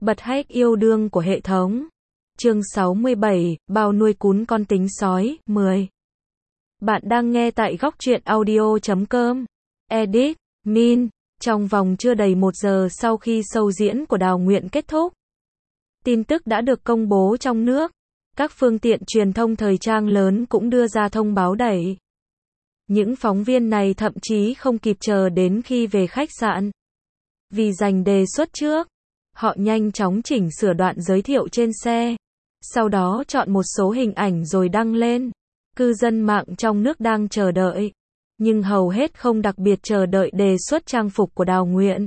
Bật hack yêu đương của hệ thống. Chương 67, bao nuôi cún con tính sói, 10. Bạn đang nghe tại góc truyện audio.com. Edit, Min. Trong vòng chưa đầy 1 giờ sau khi show diễn của Đào Nguyện kết thúc, tin tức đã được công bố trong nước. Các phương tiện truyền thông thời trang lớn cũng đưa ra thông báo đẩy. Những phóng viên này thậm chí không kịp chờ đến khi về khách sạn. Vì giành đề xuất trước, họ nhanh chóng chỉnh sửa đoạn giới thiệu trên xe. Sau đó chọn một số hình ảnh rồi đăng lên. Cư dân mạng trong nước đang chờ đợi, nhưng hầu hết không đặc biệt chờ đợi đề xuất trang phục của Đào Nguyện,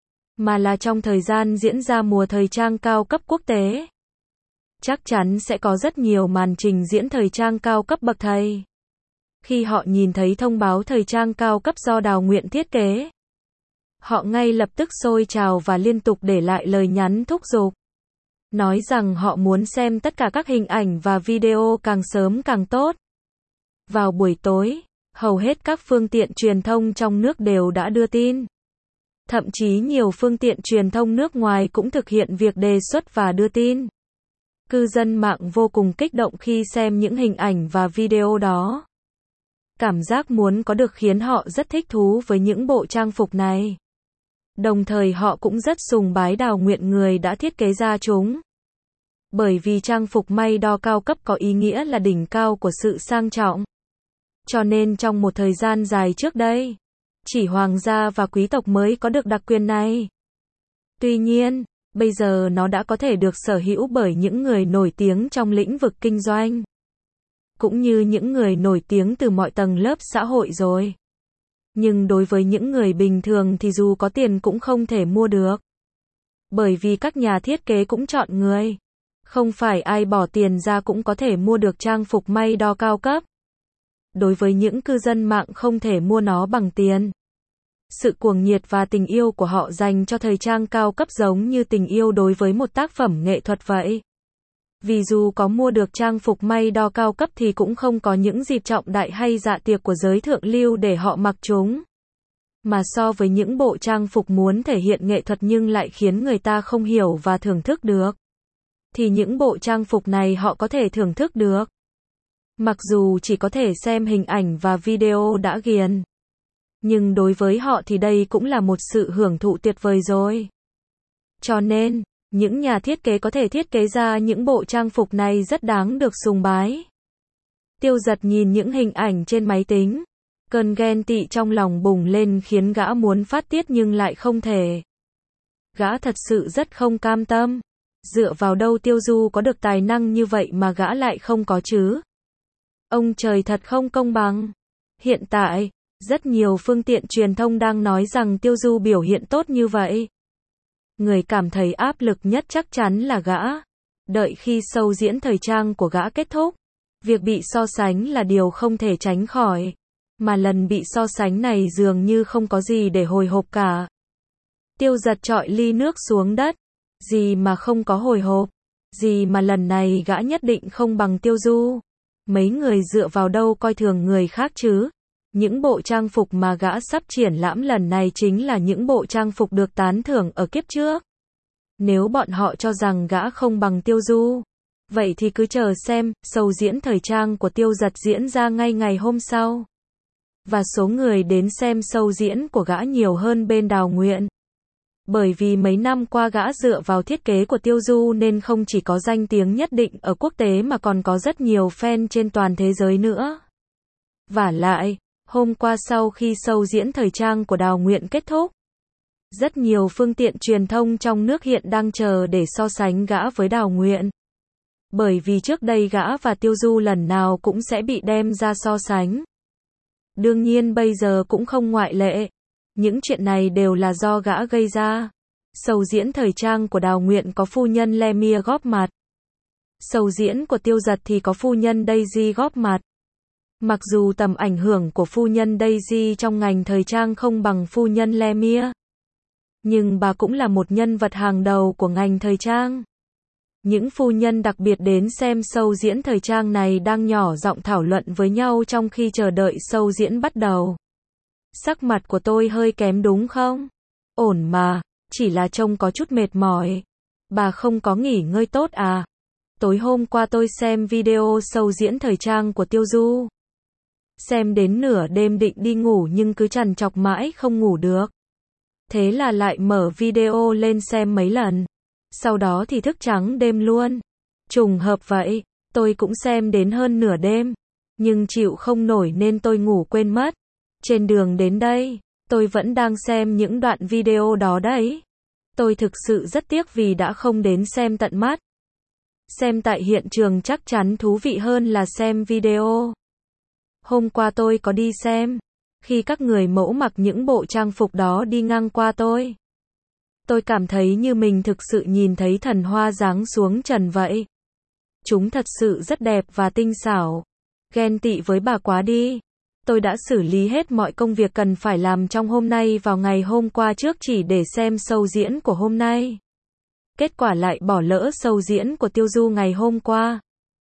mà là trong thời gian diễn ra mùa thời trang cao cấp quốc tế. Chắc chắn sẽ có rất nhiều màn trình diễn thời trang cao cấp bậc thầy. Khi họ nhìn thấy thông báo thời trang cao cấp do Đào Nguyện thiết kế, họ ngay lập tức xôi trào và liên tục để lại lời nhắn thúc giục, nói rằng họ muốn xem tất cả các hình ảnh và video càng sớm càng tốt. Vào buổi tối, hầu hết các phương tiện truyền thông trong nước đều đã đưa tin. Thậm chí nhiều phương tiện truyền thông nước ngoài cũng thực hiện việc đề xuất và đưa tin. Cư dân mạng vô cùng kích động khi xem những hình ảnh và video đó. Cảm giác muốn có được khiến họ rất thích thú với những bộ trang phục này. Đồng thời họ cũng rất sùng bái Đào Nguyện, người đã thiết kế ra chúng. Bởi vì trang phục may đo cao cấp có ý nghĩa là đỉnh cao của sự sang trọng. Cho nên trong một thời gian dài trước đây, chỉ hoàng gia và quý tộc mới có được đặc quyền này. Tuy nhiên, bây giờ nó đã có thể được sở hữu bởi những người nổi tiếng trong lĩnh vực kinh doanh, cũng như những người nổi tiếng từ mọi tầng lớp xã hội rồi. Nhưng đối với những người bình thường thì dù có tiền cũng không thể mua được. Bởi vì các nhà thiết kế cũng chọn người. Không phải ai bỏ tiền ra cũng có thể mua được trang phục may đo cao cấp. Đối với những cư dân mạng không thể mua nó bằng tiền. Sự cuồng nhiệt và tình yêu của họ dành cho thời trang cao cấp giống như tình yêu đối với một tác phẩm nghệ thuật vậy. Vì dù có mua được trang phục may đo cao cấp thì cũng không có những dịp trọng đại hay dạ tiệc của giới thượng lưu để họ mặc chúng. Mà so với những bộ trang phục muốn thể hiện nghệ thuật nhưng lại khiến người ta không hiểu và thưởng thức được, thì những bộ trang phục này họ có thể thưởng thức được. Mặc dù chỉ có thể xem hình ảnh và video đã ghiền, nhưng đối với họ thì đây cũng là một sự hưởng thụ tuyệt vời rồi. Cho nên, những nhà thiết kế có thể thiết kế ra những bộ trang phục này rất đáng được sùng bái. Tiêu Dật nhìn những hình ảnh trên máy tính. Cơn ghen tị trong lòng bùng lên khiến gã muốn phát tiết nhưng lại không thể. Gã thật sự rất không cam tâm. Dựa vào đâu Tiêu Du có được tài năng như vậy mà gã lại không có chứ? Ông trời thật không công bằng. Hiện tại, rất nhiều phương tiện truyền thông đang nói rằng Tiêu Du biểu hiện tốt như vậy. Người cảm thấy áp lực nhất chắc chắn là gã. Đợi khi show diễn thời trang của gã kết thúc, việc bị so sánh là điều không thể tránh khỏi. Mà lần bị so sánh này dường như không có gì để hồi hộp cả. Tiêu Dật chọi ly nước xuống đất. Gì mà không có hồi hộp? Gì mà lần này gã nhất định không bằng Tiêu Du? Mấy người dựa vào đâu coi thường người khác chứ? Những bộ trang phục mà gã sắp triển lãm lần này chính là những bộ trang phục được tán thưởng ở kiếp trước. Nếu bọn họ cho rằng gã không bằng Tiêu Du, vậy thì cứ chờ xem, show diễn thời trang của Tiêu Dật diễn ra ngay ngày hôm sau. Và số người đến xem show diễn của gã nhiều hơn bên Đào Nguyện. Bởi vì mấy năm qua gã dựa vào thiết kế của Tiêu Du nên không chỉ có danh tiếng nhất định ở quốc tế mà còn có rất nhiều fan trên toàn thế giới nữa. Vả lại, hôm qua sau khi show diễn thời trang của Đào Nguyện kết thúc, rất nhiều phương tiện truyền thông trong nước hiện đang chờ để so sánh gã với Đào Nguyện. Bởi vì trước đây gã và Tiêu Du lần nào cũng sẽ bị đem ra so sánh. Đương nhiên bây giờ cũng không ngoại lệ. Những chuyện này đều là do gã gây ra. Show diễn thời trang của Đào Nguyện có phu nhân Lemia góp mặt. Show diễn của Tiêu Dật thì có phu nhân Daisy góp mặt. Mặc dù tầm ảnh hưởng của phu nhân Daisy trong ngành thời trang không bằng phu nhân Lemia, nhưng bà cũng là một nhân vật hàng đầu của ngành thời trang. Những phu nhân đặc biệt đến xem show diễn thời trang này đang nhỏ giọng thảo luận với nhau trong khi chờ đợi show diễn bắt đầu. Sắc mặt của tôi hơi kém đúng không? Ổn mà, chỉ là trông có chút mệt mỏi. Bà không có nghỉ ngơi tốt à? Tối hôm qua tôi xem video show diễn thời trang của Tiêu Du. Xem đến nửa đêm định đi ngủ nhưng cứ trằn trọc mãi không ngủ được. Thế là lại mở video lên xem mấy lần. Sau đó thì thức trắng đêm luôn. Trùng hợp vậy, tôi cũng xem đến hơn nửa đêm. Nhưng chịu không nổi nên tôi ngủ quên mất. Trên đường đến đây, tôi vẫn đang xem những đoạn video đó đấy. Tôi thực sự rất tiếc vì đã không đến xem tận mắt. Xem tại hiện trường chắc chắn thú vị hơn là xem video. Hôm qua tôi có đi xem. Khi các người mẫu mặc những bộ trang phục đó đi ngang qua tôi cảm thấy như mình thực sự nhìn thấy thần hoa giáng xuống trần vậy. Chúng thật sự rất đẹp và tinh xảo. Ghen tị với bà quá đi. Tôi đã xử lý hết mọi công việc cần phải làm trong hôm nay vào ngày hôm qua trước chỉ để xem show diễn của hôm nay. Kết quả lại bỏ lỡ show diễn của Tiêu Du ngày hôm qua.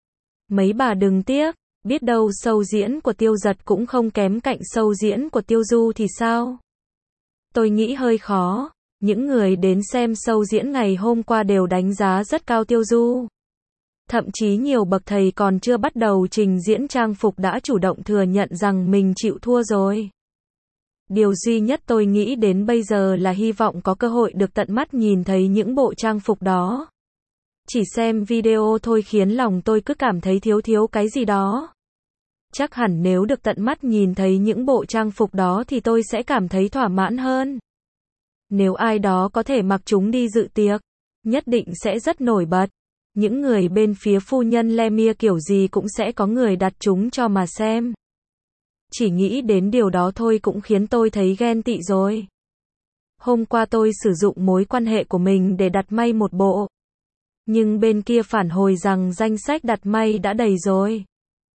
Mấy bà đừng tiếc, biết đâu show diễn của Tiêu Giật cũng không kém cạnh show diễn của Tiêu Du thì sao? Tôi nghĩ hơi khó. Những người đến xem show diễn ngày hôm qua đều đánh giá rất cao Tiêu Du. Thậm chí nhiều bậc thầy còn chưa bắt đầu trình diễn trang phục đã chủ động thừa nhận rằng mình chịu thua rồi. Điều duy nhất tôi nghĩ đến bây giờ là hy vọng có cơ hội được tận mắt nhìn thấy những bộ trang phục đó. Chỉ xem video thôi khiến lòng tôi cứ cảm thấy thiếu cái gì đó. Chắc hẳn nếu được tận mắt nhìn thấy những bộ trang phục đó thì tôi sẽ cảm thấy thỏa mãn hơn. Nếu ai đó có thể mặc chúng đi dự tiệc, nhất định sẽ rất nổi bật. Những người bên phía phu nhân Lemire kiểu gì cũng sẽ có người đặt chúng cho mà xem. Chỉ nghĩ đến điều đó thôi cũng khiến tôi thấy ghen tị rồi. Hôm qua tôi sử dụng mối quan hệ của mình để đặt may một bộ. Nhưng bên kia phản hồi rằng danh sách đặt may đã đầy rồi.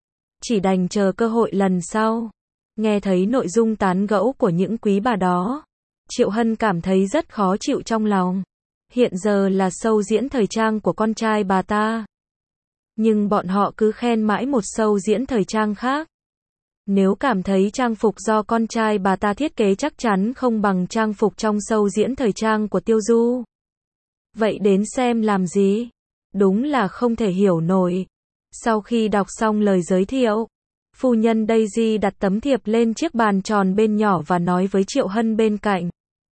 Chỉ đành chờ cơ hội lần sau. Nghe thấy nội dung tán gẫu của những quý bà đó, Triệu Hân cảm thấy rất khó chịu trong lòng. Hiện giờ là show diễn thời trang của con trai bà ta. Nhưng bọn họ cứ khen mãi một show diễn thời trang khác. Nếu cảm thấy trang phục do con trai bà ta thiết kế chắc chắn không bằng trang phục trong show diễn thời trang của Tiêu Du. Vậy đến xem làm gì? Đúng là không thể hiểu nổi. Sau khi đọc xong lời giới thiệu, phu nhân Daisy đặt tấm thiệp lên chiếc bàn tròn bên nhỏ và nói với Triệu Hân bên cạnh.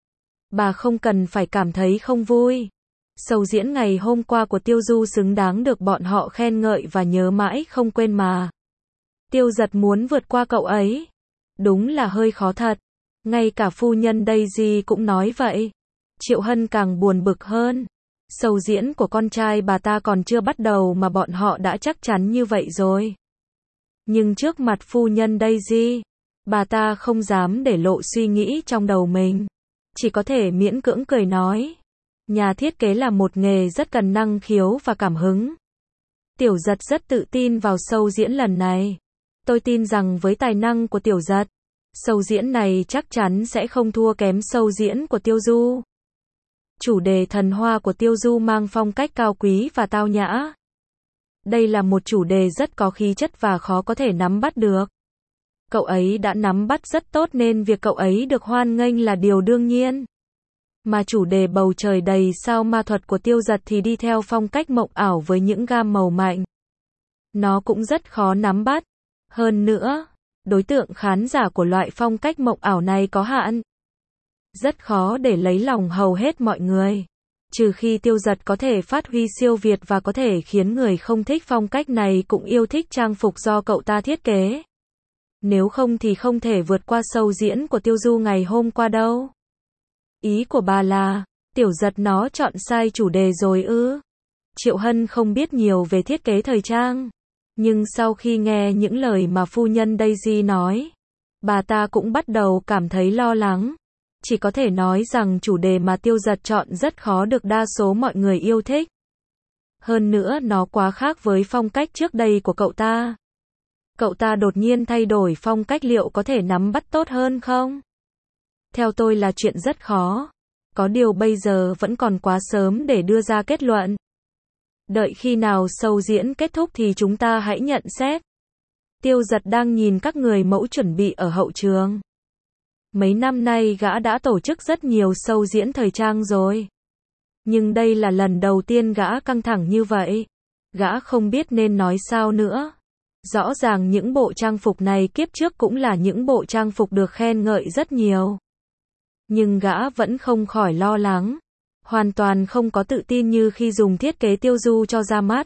Bà không cần phải cảm thấy không vui. Show diễn ngày hôm qua của Tiêu Du xứng đáng được bọn họ khen ngợi và nhớ mãi không quên mà. Tiêu Giật muốn vượt qua cậu ấy. Đúng là hơi khó thật. Ngay cả phu nhân Daisy cũng nói vậy. Triệu Hân càng buồn bực hơn. Show diễn của con trai bà ta còn chưa bắt đầu mà bọn họ đã chắc chắn như vậy rồi. Nhưng trước mặt phu nhân Daisy, bà ta không dám để lộ suy nghĩ trong đầu mình. Chỉ có thể miễn cưỡng cười nói. Nhà thiết kế là một nghề rất cần năng khiếu và cảm hứng. Tiểu Giật rất tự tin vào show diễn lần này. Tôi tin rằng với tài năng của Tiểu Giật, show diễn này chắc chắn sẽ không thua kém show diễn của Tiêu Du. Chủ đề thần hoa của Tiêu Du mang phong cách cao quý và tao nhã. Đây là một chủ đề rất có khí chất và khó có thể nắm bắt được. Cậu ấy đã nắm bắt rất tốt nên việc cậu ấy được hoan nghênh là điều đương nhiên. Mà chủ đề bầu trời đầy sao ma thuật của Tiêu Giật thì đi theo phong cách mộng ảo với những gam màu mạnh. Nó cũng rất khó nắm bắt. Hơn nữa, đối tượng khán giả của loại phong cách mộng ảo này có hạn. Rất khó để lấy lòng hầu hết mọi người. Trừ khi Tiêu Giật có thể phát huy siêu việt và có thể khiến người không thích phong cách này cũng yêu thích trang phục do cậu ta thiết kế. Nếu không thì không thể vượt qua show diễn của Tiêu Du ngày hôm qua đâu. Ý của bà là, Tiểu Giật nó chọn sai chủ đề rồi ư? Triệu Hân không biết nhiều về thiết kế thời trang. Nhưng sau khi nghe những lời mà phu nhân Daisy nói, bà ta cũng bắt đầu cảm thấy lo lắng. Chỉ có thể nói rằng chủ đề mà Tiêu Giật chọn rất khó được đa số mọi người yêu thích. Hơn nữa nó quá khác với phong cách trước đây của cậu ta. Cậu ta đột nhiên thay đổi phong cách liệu có thể nắm bắt tốt hơn không? Theo tôi là chuyện rất khó. Có điều bây giờ vẫn còn quá sớm để đưa ra kết luận. Đợi khi nào show diễn kết thúc thì chúng ta hãy nhận xét. Tiêu Giật đang nhìn các người mẫu chuẩn bị ở hậu trường. Mấy năm nay gã đã tổ chức rất nhiều show diễn thời trang rồi. Nhưng đây là lần đầu tiên gã căng thẳng như vậy. Gã không biết nên nói sao nữa. Rõ ràng những bộ trang phục này kiếp trước cũng là những bộ trang phục được khen ngợi rất nhiều. Nhưng gã vẫn không khỏi lo lắng. Hoàn toàn không có tự tin như khi dùng thiết kế tiêu du cho ra mắt.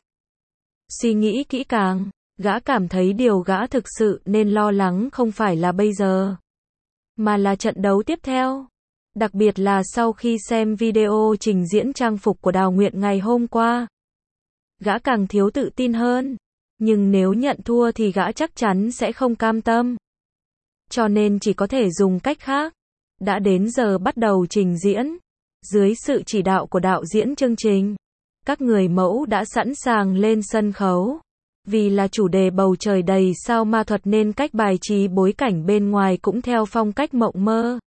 Suy nghĩ kỹ càng, gã cảm thấy điều gã thực sự nên lo lắng không phải là bây giờ, mà là trận đấu tiếp theo. Đặc biệt là sau khi xem video trình diễn trang phục của Đào Nguyện ngày hôm qua. Gã càng thiếu tự tin hơn. Nhưng nếu nhận thua thì gã chắc chắn sẽ không cam tâm. Cho nên chỉ có thể dùng cách khác. Đã đến giờ bắt đầu trình diễn. Dưới sự chỉ đạo của đạo diễn chương trình, các người mẫu đã sẵn sàng lên sân khấu. Vì là chủ đề bầu trời đầy sao ma thuật nên cách bài trí bối cảnh bên ngoài cũng theo phong cách mộng mơ.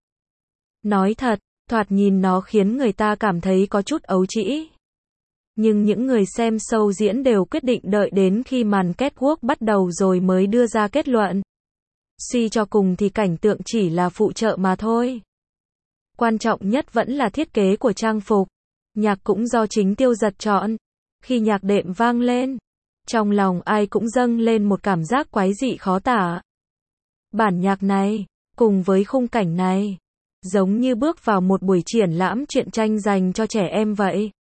Nói thật, thoạt nhìn nó khiến người ta cảm thấy có chút ấu trĩ. Nhưng những người xem show diễn đều quyết định đợi đến khi màn catwalk bắt đầu rồi mới đưa ra kết luận. Suy cho cùng thì cảnh tượng chỉ là phụ trợ mà thôi. Quan trọng nhất vẫn là thiết kế của trang phục. Nhạc cũng do chính Tiêu Dật chọn. Khi nhạc đệm vang lên, trong lòng ai cũng dâng lên một cảm giác quái dị khó tả. Bản nhạc này, cùng với khung cảnh này, giống như bước vào một buổi triển lãm truyện tranh dành cho trẻ em vậy.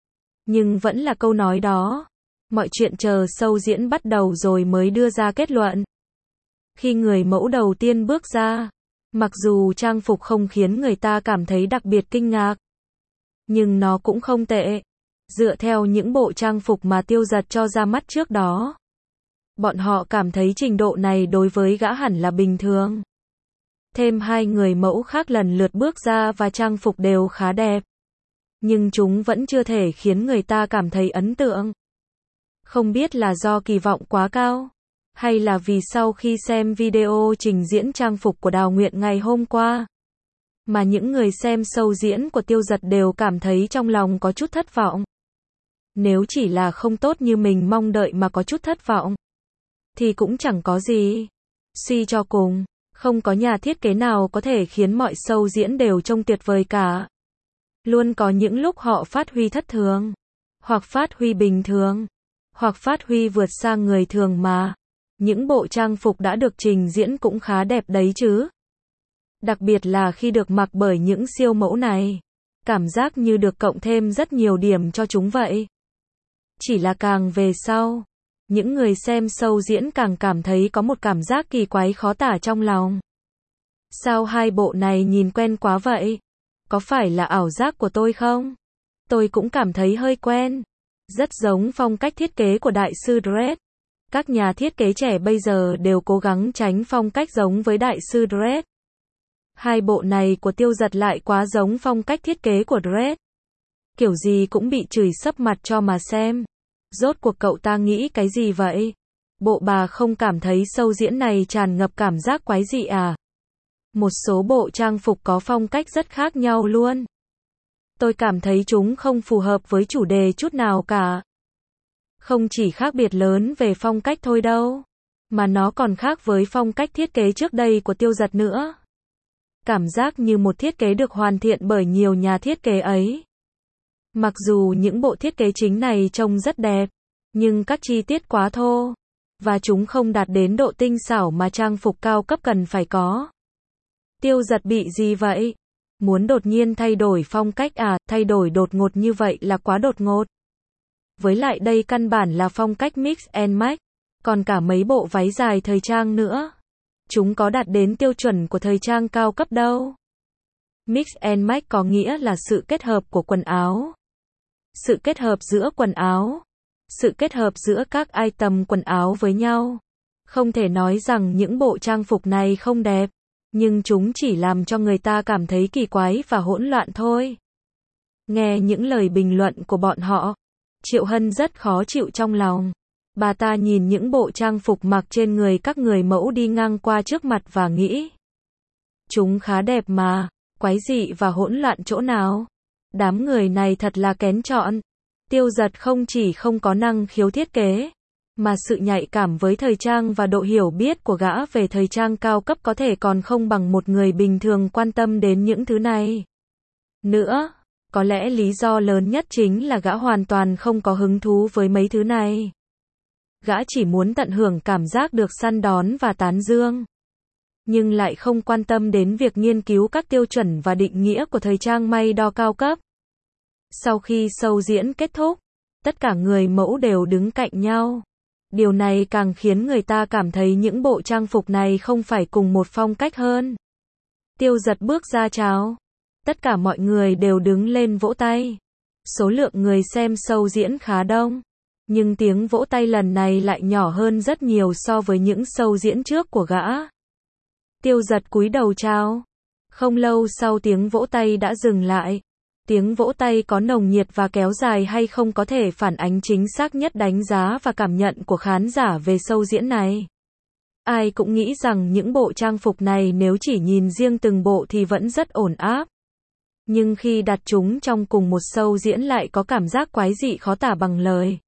Nhưng vẫn là câu nói đó. Mọi chuyện chờ show diễn bắt đầu rồi mới đưa ra kết luận. Khi người mẫu đầu tiên bước ra, mặc dù trang phục không khiến người ta cảm thấy đặc biệt kinh ngạc, nhưng nó cũng không tệ. Dựa theo những bộ trang phục mà Tiêu Dật cho ra mắt trước đó, bọn họ cảm thấy trình độ này đối với gã hẳn là bình thường. Thêm hai người mẫu khác lần lượt bước ra và trang phục đều khá đẹp. Nhưng chúng vẫn chưa thể khiến người ta cảm thấy ấn tượng. Không biết là do kỳ vọng quá cao, hay là vì sau khi xem video trình diễn trang phục của Đào Nguyện ngày hôm qua, mà những người xem show diễn của Tiêu Dật đều cảm thấy trong lòng có chút thất vọng. Nếu chỉ là không tốt như mình mong đợi mà có chút thất vọng, thì cũng chẳng có gì. Suy cho cùng, không có nhà thiết kế nào có thể khiến mọi show diễn đều trông tuyệt vời cả. Luôn có những lúc họ phát huy thất thường, hoặc phát huy bình thường, hoặc phát huy vượt xa người thường mà. Những bộ trang phục đã được trình diễn cũng khá đẹp đấy chứ. Đặc biệt là khi được mặc bởi những siêu mẫu này. Cảm giác như được cộng thêm rất nhiều điểm cho chúng vậy. Chỉ là càng về sau, những người xem show diễn càng cảm thấy có một cảm giác kỳ quái khó tả trong lòng. Sao hai bộ này nhìn quen quá vậy? Có phải là ảo giác của tôi không? Tôi cũng cảm thấy hơi quen. Rất giống phong cách thiết kế của đại sư Dredd. Các nhà thiết kế trẻ bây giờ đều cố gắng tránh phong cách giống với đại sư Dredd. Hai bộ này của Tiêu Dật lại quá giống phong cách thiết kế của Dredd. Kiểu gì cũng bị chửi sấp mặt cho mà xem. Rốt cuộc cậu ta nghĩ cái gì vậy? Bộ bà không cảm thấy show diễn này tràn ngập cảm giác quái dị à? Một số bộ trang phục có phong cách rất khác nhau luôn. Tôi cảm thấy chúng không phù hợp với chủ đề chút nào cả. Không chỉ khác biệt lớn về phong cách thôi đâu, mà nó còn khác với phong cách thiết kế trước đây của Tiêu Dật nữa. Cảm giác như một thiết kế được hoàn thiện bởi nhiều nhà thiết kế ấy. Mặc dù những bộ thiết kế chính này trông rất đẹp, nhưng các chi tiết quá thô, và chúng không đạt đến độ tinh xảo mà trang phục cao cấp cần phải có. Tiêu Dật bị gì vậy? Muốn đột nhiên thay đổi phong cách à? Thay đổi đột ngột như vậy là quá đột ngột. Với lại đây căn bản là phong cách mix and match, còn cả mấy bộ váy dài thời trang nữa. Chúng có đạt đến tiêu chuẩn của thời trang cao cấp đâu. Mix and match có nghĩa là sự kết hợp của quần áo. Sự kết hợp giữa quần áo. Sự kết hợp giữa các item quần áo với nhau. Không thể nói rằng những bộ trang phục này không đẹp, nhưng chúng chỉ làm cho người ta cảm thấy kỳ quái và hỗn loạn thôi. Nghe những lời bình luận của bọn họ, Triệu Hân rất khó chịu trong lòng. Bà ta nhìn những bộ trang phục mặc trên người các người mẫu đi ngang qua trước mặt và nghĩ. Chúng khá đẹp mà, quái dị và hỗn loạn chỗ nào? Đám người này thật là kén chọn. Tiêu Dật không chỉ không có năng khiếu thiết kế, mà sự nhạy cảm với thời trang và độ hiểu biết của gã về thời trang cao cấp có thể còn không bằng một người bình thường quan tâm đến những thứ này. Nữa, Có lẽ lý do lớn nhất chính là gã hoàn toàn không có hứng thú với mấy thứ này. Gã chỉ muốn tận hưởng cảm giác được săn đón và tán dương. Nhưng lại không quan tâm đến việc nghiên cứu các tiêu chuẩn và định nghĩa của thời trang may đo cao cấp. Sau khi show diễn kết thúc, tất cả người mẫu đều đứng cạnh nhau. Điều này càng khiến người ta cảm thấy những bộ trang phục này không phải cùng một phong cách hơn. Tiêu Dật bước ra chào. Tất cả mọi người đều đứng lên vỗ tay. Số lượng người xem show diễn khá đông. Nhưng tiếng vỗ tay lần này lại nhỏ hơn rất nhiều so với những show diễn trước của gã. Tiêu Dật cúi đầu chào. Không lâu sau tiếng vỗ tay đã dừng lại. Tiếng vỗ tay có nồng nhiệt và kéo dài hay không có thể phản ánh chính xác nhất đánh giá và cảm nhận của khán giả về show diễn này. Ai cũng nghĩ rằng những bộ trang phục này nếu chỉ nhìn riêng từng bộ thì vẫn rất ổn áp. Nhưng khi đặt chúng trong cùng một show diễn lại có cảm giác quái dị khó tả bằng lời.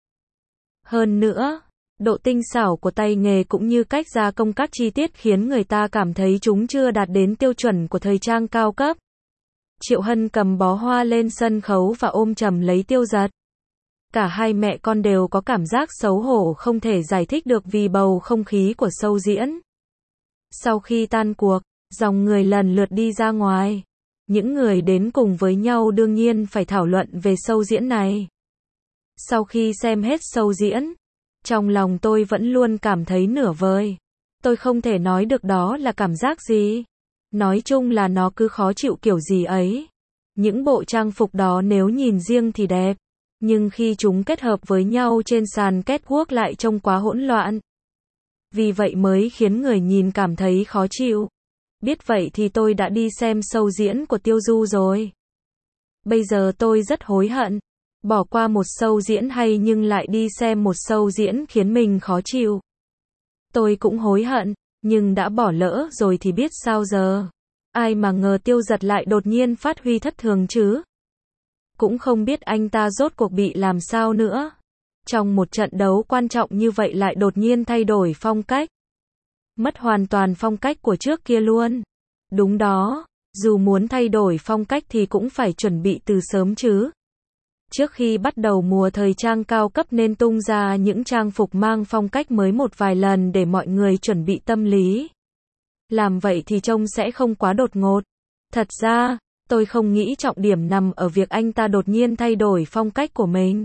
Hơn nữa, độ tinh xảo của tay nghề cũng như cách gia công các chi tiết khiến người ta cảm thấy chúng chưa đạt đến tiêu chuẩn của thời trang cao cấp. Triệu Hân cầm bó hoa lên sân khấu và ôm chầm lấy Tiêu Dật. Cả hai mẹ con đều có cảm giác xấu hổ không thể giải thích được vì bầu không khí của show diễn. Sau khi tan cuộc, dòng người lần lượt đi ra ngoài. Những người đến cùng với nhau đương nhiên phải thảo luận về show diễn này. Sau khi xem hết show diễn, trong lòng tôi vẫn luôn cảm thấy nửa vời. Tôi không thể nói được đó là cảm giác gì. Nói chung là nó cứ khó chịu kiểu gì ấy. Những bộ trang phục đó nếu nhìn riêng thì đẹp. Nhưng khi chúng kết hợp với nhau trên sàn catwalk lại trông quá hỗn loạn. Vì vậy mới khiến người nhìn cảm thấy khó chịu. Biết vậy thì tôi đã đi xem show diễn của Tiêu Du rồi. Bây giờ tôi rất hối hận. Bỏ qua một show diễn hay nhưng lại đi xem một show diễn khiến mình khó chịu. Tôi cũng hối hận, nhưng đã bỏ lỡ rồi thì biết sao giờ. Ai mà ngờ Tiêu Dật lại đột nhiên phát huy thất thường chứ. Cũng không biết anh ta rốt cuộc bị làm sao nữa. Trong một trận đấu quan trọng như vậy lại đột nhiên thay đổi phong cách. Mất hoàn toàn phong cách của trước kia luôn. Đúng đó, dù muốn thay đổi phong cách thì cũng phải chuẩn bị từ sớm chứ. Trước khi bắt đầu mùa thời trang cao cấp nên tung ra những trang phục mang phong cách mới một vài lần để mọi người chuẩn bị tâm lý. Làm vậy thì trông sẽ không quá đột ngột. Thật ra, tôi không nghĩ trọng điểm nằm ở việc anh ta đột nhiên thay đổi phong cách của mình.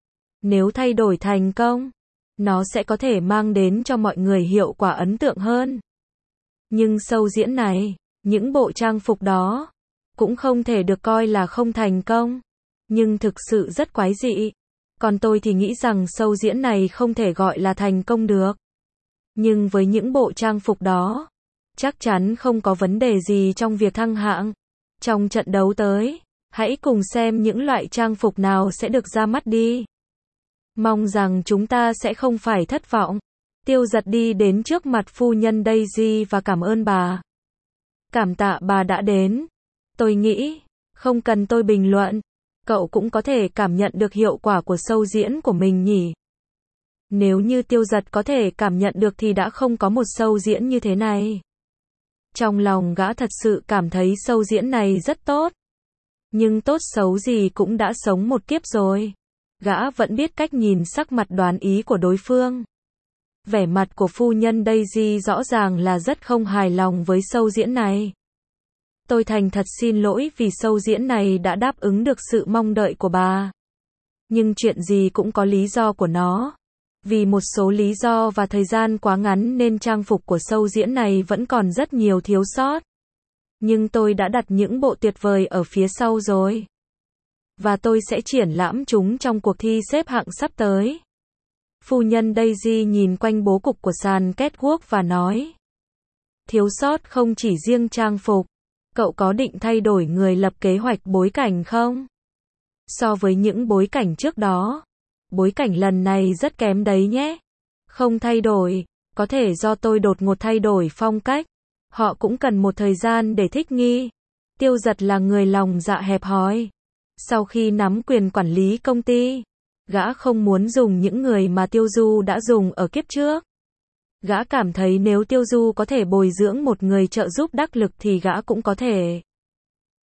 Nếu thay đổi thành công, nó sẽ có thể mang đến cho mọi người hiệu quả ấn tượng hơn. Nhưng show diễn này, những bộ trang phục đó, cũng không thể được coi là không thành công. Nhưng thực sự rất quái dị. Còn tôi thì nghĩ rằng show diễn này không thể gọi là thành công được. Nhưng với những bộ trang phục đó, chắc chắn không có vấn đề gì trong việc thăng hạng. Trong trận đấu tới, hãy cùng xem những loại trang phục nào sẽ được ra mắt đi. Mong rằng chúng ta sẽ không phải thất vọng. Tiêu Dật đi đến trước mặt phu nhân Daisy và cảm ơn bà. Cảm tạ bà đã đến. Tôi nghĩ, không cần tôi bình luận. Cậu cũng có thể cảm nhận được hiệu quả của show diễn của mình nhỉ. Nếu như Tiêu Dật có thể cảm nhận được thì đã không có một show diễn như thế này. Trong lòng gã thật sự cảm thấy show diễn này rất tốt. Nhưng tốt xấu gì cũng đã sống một kiếp rồi. Gã vẫn biết cách nhìn sắc mặt đoán ý của đối phương. Vẻ mặt của phu nhân Daisy rõ ràng là rất không hài lòng với show diễn này. Tôi thành thật xin lỗi vì show diễn này đã đáp ứng được sự mong đợi của bà. Nhưng chuyện gì cũng có lý do của nó. Vì một số lý do và thời gian quá ngắn nên trang phục của show diễn này vẫn còn rất nhiều thiếu sót. Nhưng tôi đã đặt những bộ tuyệt vời ở phía sau rồi. Và tôi sẽ triển lãm chúng trong cuộc thi xếp hạng sắp tới. Phu nhân Daisy nhìn quanh bố cục của sàn catwalk và nói. Thiếu sót không chỉ riêng trang phục. Cậu có định thay đổi người lập kế hoạch bối cảnh không? So với những bối cảnh trước đó, bối cảnh lần này rất kém đấy nhé. Không thay đổi, có thể do tôi đột ngột thay đổi phong cách. Họ cũng cần một thời gian để thích nghi. Tiêu Dật là người lòng dạ hẹp hòi. Sau khi nắm quyền quản lý công ty, gã không muốn dùng những người mà Tiêu Du đã dùng ở kiếp trước. Gã cảm thấy nếu Tiêu Du có thể bồi dưỡng một người trợ giúp đắc lực thì gã cũng có thể.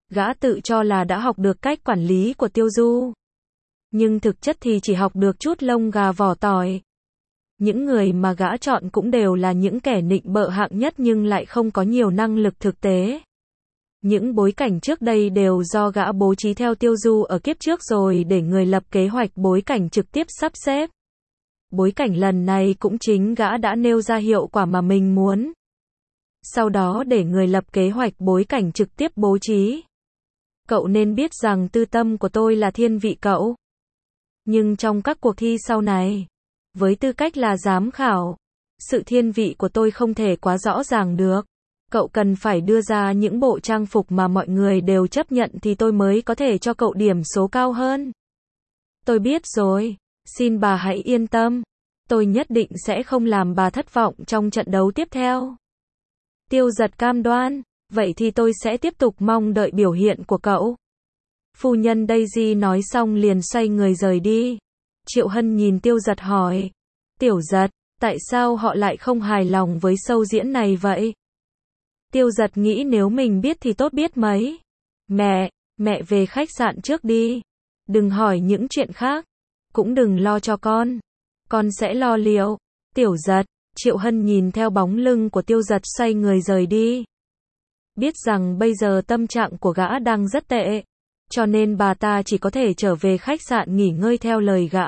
Gã tự cho là đã học được cách quản lý của Tiêu Du. Nhưng thực chất thì chỉ học được chút lông gà vỏ tỏi. Những người mà gã chọn cũng đều là những kẻ nịnh bợ hạng nhất nhưng lại không có nhiều năng lực thực tế. Những bối cảnh trước đây đều do gã bố trí theo Tiêu Du ở kiếp trước rồi để người lập kế hoạch bối cảnh trực tiếp sắp xếp. Bối cảnh lần này cũng chính gã đã nêu ra hiệu quả mà mình muốn. Sau đó để người lập kế hoạch bối cảnh trực tiếp bố trí. Cậu nên biết rằng tư tâm của tôi là thiên vị cậu. Nhưng trong các cuộc thi sau này, với tư cách là giám khảo, sự thiên vị của tôi không thể quá rõ ràng được. Cậu cần phải đưa ra những bộ trang phục mà mọi người đều chấp nhận thì tôi mới có thể cho cậu điểm số cao hơn. Tôi biết rồi, xin bà hãy yên tâm. Tôi nhất định sẽ không làm bà thất vọng trong trận đấu tiếp theo. Tiêu Giật cam đoan, vậy thì tôi sẽ tiếp tục mong đợi biểu hiện của cậu. Phu nhân Daisy nói xong liền xoay người rời đi. Triệu Hân nhìn Tiêu Giật hỏi, Tiểu Giật, tại sao họ lại không hài lòng với show diễn này vậy? Tiêu Giật nghĩ nếu mình biết thì tốt biết mấy. Mẹ về khách sạn trước đi. Đừng hỏi những chuyện khác. Cũng đừng lo cho con sẽ lo liệu. Tiểu Giật, Triệu Hân nhìn theo bóng lưng của Tiêu Giật xoay người rời đi. Biết rằng bây giờ tâm trạng của gã đang rất tệ, cho nên bà ta chỉ có thể trở về khách sạn nghỉ ngơi theo lời gã.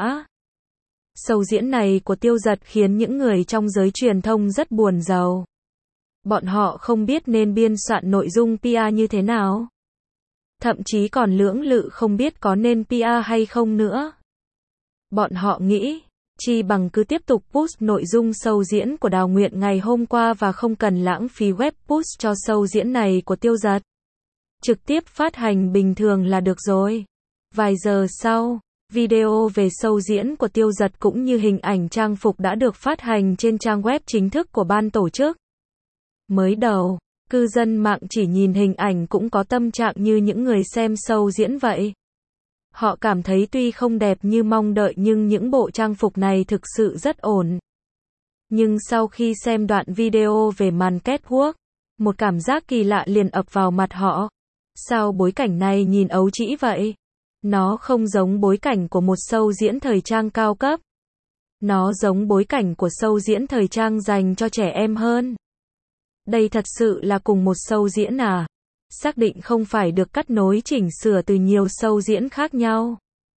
Show diễn này của Tiêu Giật khiến những người trong giới truyền thông rất buồn rầu. Bọn họ không biết nên biên soạn nội dung PR như thế nào. Thậm chí còn lưỡng lự không biết có nên PR hay không nữa. Bọn họ nghĩ, chi bằng cứ tiếp tục push nội dung show diễn của Đào Nguyện ngày hôm qua và không cần lãng phí web push cho show diễn này của Tiêu Giật. Trực tiếp phát hành bình thường là được rồi. Vài giờ sau, video về show diễn của Tiêu Giật cũng như hình ảnh trang phục đã được phát hành trên trang web chính thức của ban tổ chức. Mới đầu, cư dân mạng chỉ nhìn hình ảnh cũng có tâm trạng như những người xem show diễn vậy. Họ cảm thấy tuy không đẹp như mong đợi nhưng những bộ trang phục này thực sự rất ổn. Nhưng sau khi xem đoạn video về màn catwalk, một cảm giác kỳ lạ liền ập vào mặt họ. Sao bối cảnh này nhìn ấu trĩ vậy? Nó không giống bối cảnh của một show diễn thời trang cao cấp. Nó giống bối cảnh của show diễn thời trang dành cho trẻ em hơn. Đây thật sự là cùng một show diễn à? Xác định không phải được cắt nối chỉnh sửa từ nhiều show diễn khác nhau.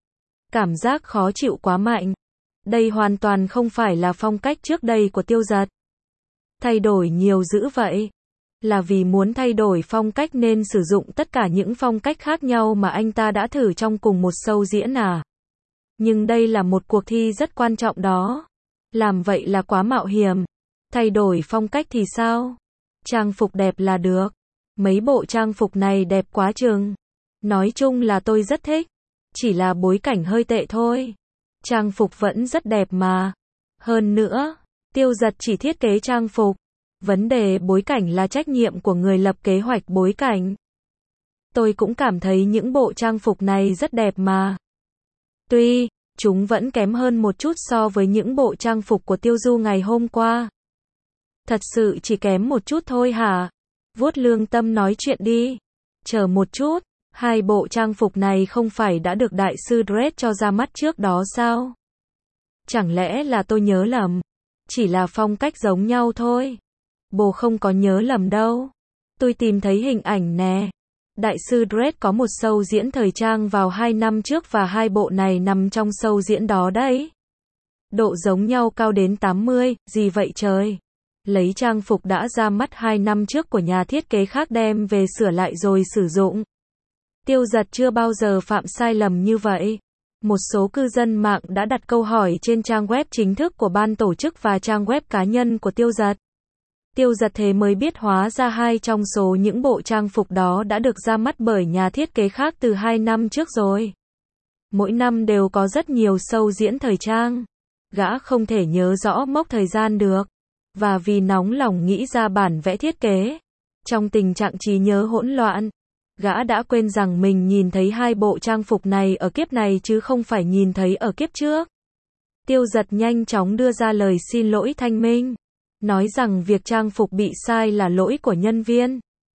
Cảm giác khó chịu quá mạnh. Đây hoàn toàn không phải là phong cách trước đây của Tiêu Giật. Thay đổi nhiều dữ vậy. Là vì muốn thay đổi phong cách nên sử dụng tất cả những phong cách khác nhau mà anh ta đã thử trong cùng một show diễn à? Nhưng đây là một cuộc thi rất quan trọng đó. Làm vậy là quá mạo hiểm. Thay đổi phong cách thì sao? Trang phục đẹp là được. Mấy bộ trang phục này đẹp quá chừng. Nói chung là tôi rất thích. Chỉ là bối cảnh hơi tệ thôi. Trang phục vẫn rất đẹp mà. Hơn nữa, Tiêu Giật chỉ thiết kế trang phục. Vấn đề bối cảnh là trách nhiệm của người lập kế hoạch bối cảnh. Tôi cũng cảm thấy những bộ trang phục này rất đẹp mà. Tuy, chúng vẫn kém hơn một chút so với những bộ trang phục của Tiêu Du ngày hôm qua. Thật sự chỉ kém một chút thôi hả? Vuốt lương tâm nói chuyện đi. Chờ một chút, hai bộ trang phục này không phải đã được đại sư Dredd cho ra mắt trước đó sao? Chẳng lẽ là tôi nhớ lầm? Chỉ là phong cách giống nhau thôi. Bồ không có nhớ lầm đâu. Tôi tìm thấy hình ảnh nè. Đại sư Dredd có một show diễn thời trang vào 2 năm trước và hai bộ này nằm trong show diễn đó đấy. Độ giống nhau cao đến 80, gì vậy trời? Lấy trang phục đã ra mắt 2 năm trước của nhà thiết kế khác đem về sửa lại rồi sử dụng. Tiêu Giật chưa bao giờ phạm sai lầm như vậy. Một số cư dân mạng đã đặt câu hỏi trên trang web chính thức của ban tổ chức và trang web cá nhân của Tiêu Giật. Tiêu Giật thế mới biết hóa ra hai trong số những bộ trang phục đó đã được ra mắt bởi nhà thiết kế khác từ 2 năm trước rồi. Mỗi năm đều có rất nhiều show diễn thời trang. Gã không thể nhớ rõ mốc thời gian được. Và vì nóng lòng nghĩ ra bản vẽ thiết kế. Trong tình trạng trí nhớ hỗn loạn, gã đã quên rằng mình nhìn thấy hai bộ trang phục này ở kiếp này chứ không phải nhìn thấy ở kiếp trước. Tiêu Giật nhanh chóng đưa ra lời xin lỗi thanh minh. Nói rằng việc trang phục bị sai là lỗi của nhân viên.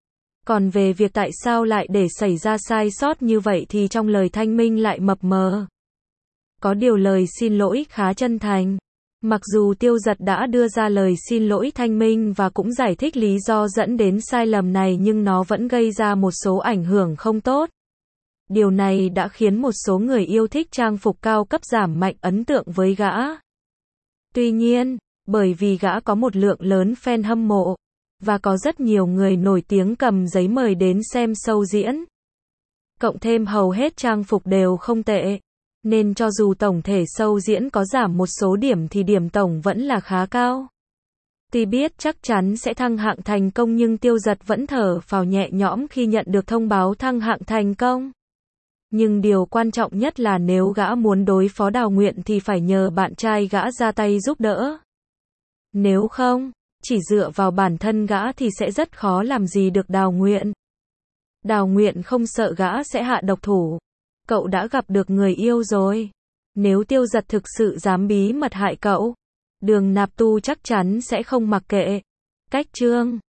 Còn về việc tại sao lại để xảy ra sai sót như vậy thì trong lời thanh minh lại mập mờ. Có điều lời xin lỗi khá chân thành. Mặc dù Tiêu Dật đã đưa ra lời xin lỗi thanh minh và cũng giải thích lý do dẫn đến sai lầm này nhưng nó vẫn gây ra một số ảnh hưởng không tốt. Điều này đã khiến một số người yêu thích trang phục cao cấp giảm mạnh ấn tượng với gã. Tuy nhiên, bởi vì gã có một lượng lớn fan hâm mộ, và có rất nhiều người nổi tiếng cầm giấy mời đến xem show diễn. Cộng thêm hầu hết trang phục đều không tệ. Nên cho dù tổng thể show diễn có giảm một số điểm thì điểm tổng vẫn là khá cao. Tuy biết chắc chắn sẽ thăng hạng thành công nhưng Tiêu Dật vẫn thở phào nhẹ nhõm khi nhận được thông báo thăng hạng thành công. Nhưng điều quan trọng nhất là nếu gã muốn đối phó Đào Nguyện thì phải nhờ bạn trai gã ra tay giúp đỡ. Nếu không, chỉ dựa vào bản thân gã thì sẽ rất khó làm gì được Đào Nguyện. Đào Nguyện không sợ gã sẽ hạ độc thủ. Cậu đã gặp được người yêu rồi. Nếu Tiêu Dật thực sự dám bí mật hại cậu, Đường Nạp Tu chắc chắn sẽ không mặc kệ. Cách chương